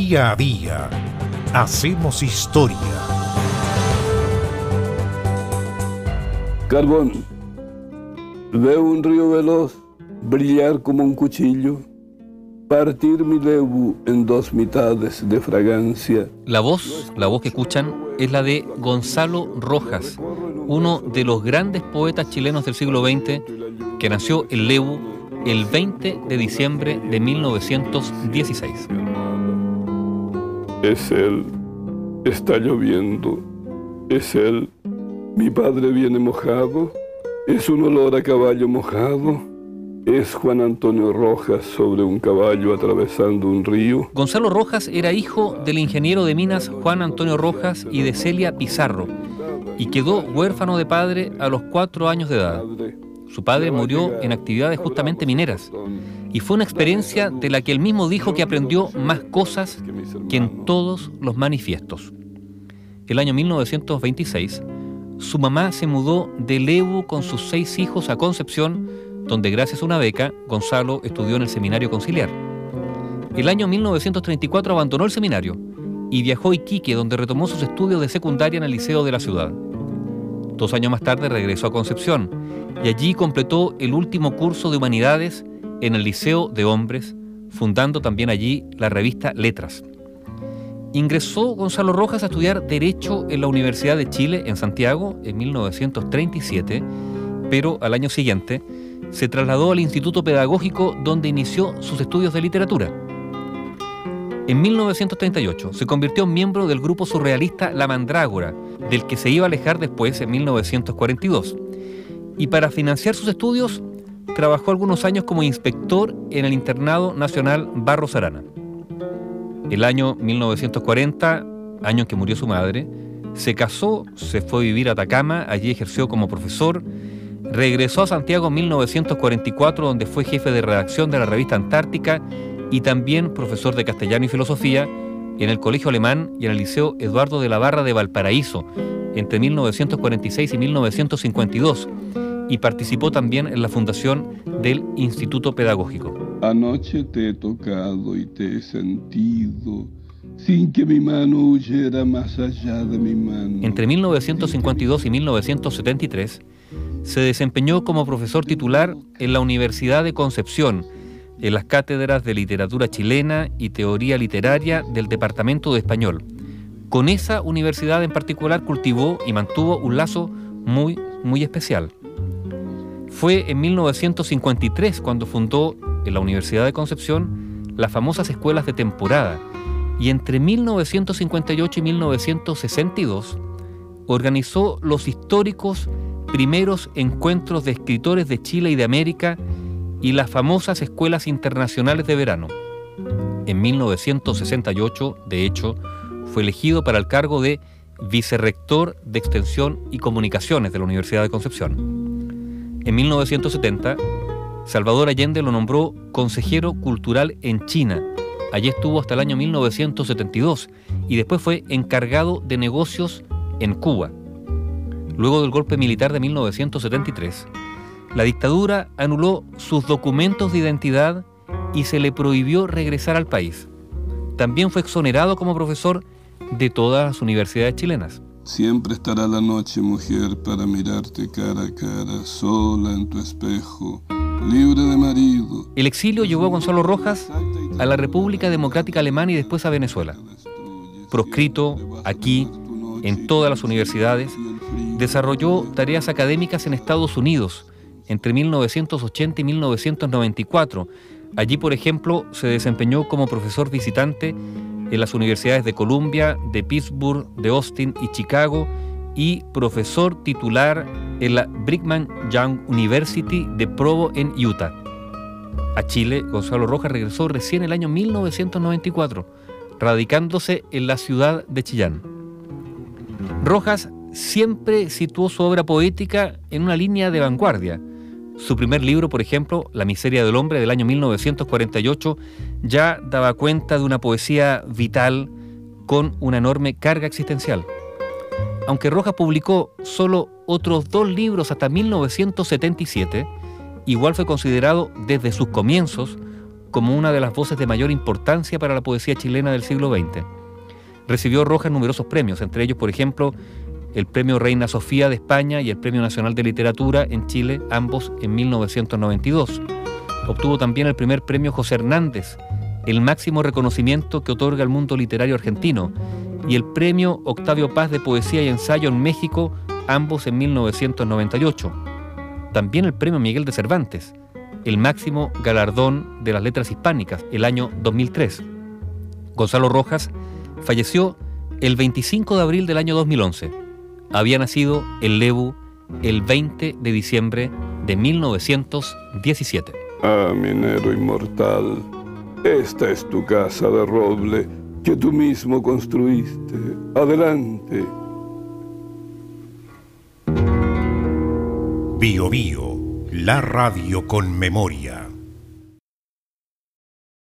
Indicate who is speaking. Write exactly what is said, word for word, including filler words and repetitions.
Speaker 1: Día a día hacemos historia.
Speaker 2: Carbón. Veo un río veloz brillar como un cuchillo, partir mi lebu en dos mitades de fragancia.
Speaker 3: La voz, la voz que escuchan, es la de Gonzalo Rojas, uno de los grandes poetas chilenos del siglo veinte, que nació en Lebu el veinte de diciembre de mil novecientos dieciséis.
Speaker 2: Es él, está lloviendo, es él, mi padre viene mojado, es un olor a caballo mojado, es Juan Antonio Rojas sobre un caballo atravesando un río.
Speaker 3: Gonzalo Rojas era hijo del ingeniero de minas Juan Antonio Rojas y de Celia Pizarro, y quedó huérfano de padre a los cuatro años de edad. Su padre murió en actividades justamente mineras, y fue una experiencia de la que él mismo dijo que aprendió más cosas que en todos los manifiestos. El año mil novecientos veintiséis, su mamá se mudó de Lebu con sus seis hijos a Concepción, donde gracias a una beca, Gonzalo estudió en el Seminario Conciliar. El año mil novecientos treinta y cuatro abandonó el seminario y viajó a Iquique, donde retomó sus estudios de secundaria en el Liceo de la ciudad. Dos años más tarde regresó a Concepción y allí completó el último curso de Humanidades en el Liceo de Hombres, fundando también allí la revista Letras. Ingresó Gonzalo Rojas a estudiar Derecho en la Universidad de Chile en Santiago en mil novecientos treinta y siete, pero al año siguiente se trasladó al Instituto Pedagógico, donde inició sus estudios de literatura. En mil novecientos treinta y ocho se convirtió en miembro del grupo surrealista La Mandrágora, del que se iba a alejar después en mil novecientos cuarenta y dos. Y para financiar sus estudios, trabajó algunos años como inspector en el Internado Nacional Barros Arana. El año mil novecientos cuarenta, año en que murió su madre, se casó, se fue a vivir a Atacama, allí ejerció como profesor, regresó a Santiago en mil novecientos cuarenta y cuatro, donde fue jefe de redacción de la revista Antártica y también profesor de castellano y filosofía en el Colegio Alemán y en el Liceo Eduardo de la Barra de Valparaíso entre mil novecientos cuarenta y seis y mil novecientos cincuenta y dos, y participó también en la fundación del Instituto Pedagógico.
Speaker 2: Anoche te he tocado y te he sentido, sin que mi mano huyera más allá de mi mano.
Speaker 3: Entre mil novecientos cincuenta y dos y mil novecientos setenta y tres se desempeñó como profesor titular en la Universidad de Concepción, en las cátedras de Literatura Chilena y Teoría Literaria del Departamento de Español. Con esa universidad en particular cultivó y mantuvo un lazo muy, muy especial. Fue en mil novecientos cincuenta y tres cuando fundó en la Universidad de Concepción las famosas escuelas de temporada, y entre mil novecientos cincuenta y ocho y mil novecientos sesenta y dos organizó los históricos primeros encuentros de escritores de Chile y de América y las famosas escuelas internacionales de verano. En mil novecientos sesenta y ocho, de hecho, fue elegido para el cargo de vicerrector de Extensión y Comunicaciones de la Universidad de Concepción. En mil novecientos setenta, Salvador Allende lo nombró consejero cultural en China. Allí estuvo hasta el año mil novecientos setenta y dos y después fue encargado de negocios en Cuba. Luego del golpe militar de mil novecientos setenta y tres, la dictadura anuló sus documentos de identidad y se le prohibió regresar al país. También fue exonerado como profesor de todas las universidades chilenas.
Speaker 2: Siempre estará la noche, mujer, para mirarte cara a cara, sola en tu espejo, libre de marido.
Speaker 3: El exilio llevó a Gonzalo Rojas a la República Democrática Alemana y después a Venezuela. Proscrito aquí, en todas las universidades, desarrolló tareas académicas en Estados Unidos entre mil novecientos ochenta y mil novecientos noventa y cuatro. Allí, por ejemplo, se desempeñó como profesor visitante en las universidades de Columbia, de Pittsburgh, de Austin y Chicago, y profesor titular en la Brigham Young University de Provo en Utah. A Chile, Gonzalo Rojas regresó recién el año mil novecientos noventa y cuatro, radicándose en la ciudad de Chillán. Rojas siempre situó su obra poética en una línea de vanguardia. Su primer libro, por ejemplo, La miseria del hombre, del año mil novecientos cuarenta y ocho, ya daba cuenta de una poesía vital con una enorme carga existencial. Aunque Rojas publicó solo otros dos libros hasta mil novecientos setenta y siete, igual fue considerado desde sus comienzos como una de las voces de mayor importancia para la poesía chilena del siglo veinte. Recibió Rojas numerosos premios, entre ellos, por ejemplo, el Premio Reina Sofía de España y el Premio Nacional de Literatura en Chile, ambos en mil novecientos noventa y dos. Obtuvo también el primer Premio José Hernández, el máximo reconocimiento que otorga el mundo literario argentino, y el Premio Octavio Paz de Poesía y Ensayo en México, ambos en mil novecientos noventa y ocho. También el Premio Miguel de Cervantes, el máximo galardón de las letras hispánicas, el año dos mil tres. Gonzalo Rojas falleció el veinticinco de abril del año dos mil once. Había nacido en Lebu el veinte de diciembre de mil novecientos diecisiete.
Speaker 2: Ah, minero inmortal, esta es tu casa de roble que tú mismo construiste. Adelante.
Speaker 1: Bio Bio, la radio con memoria.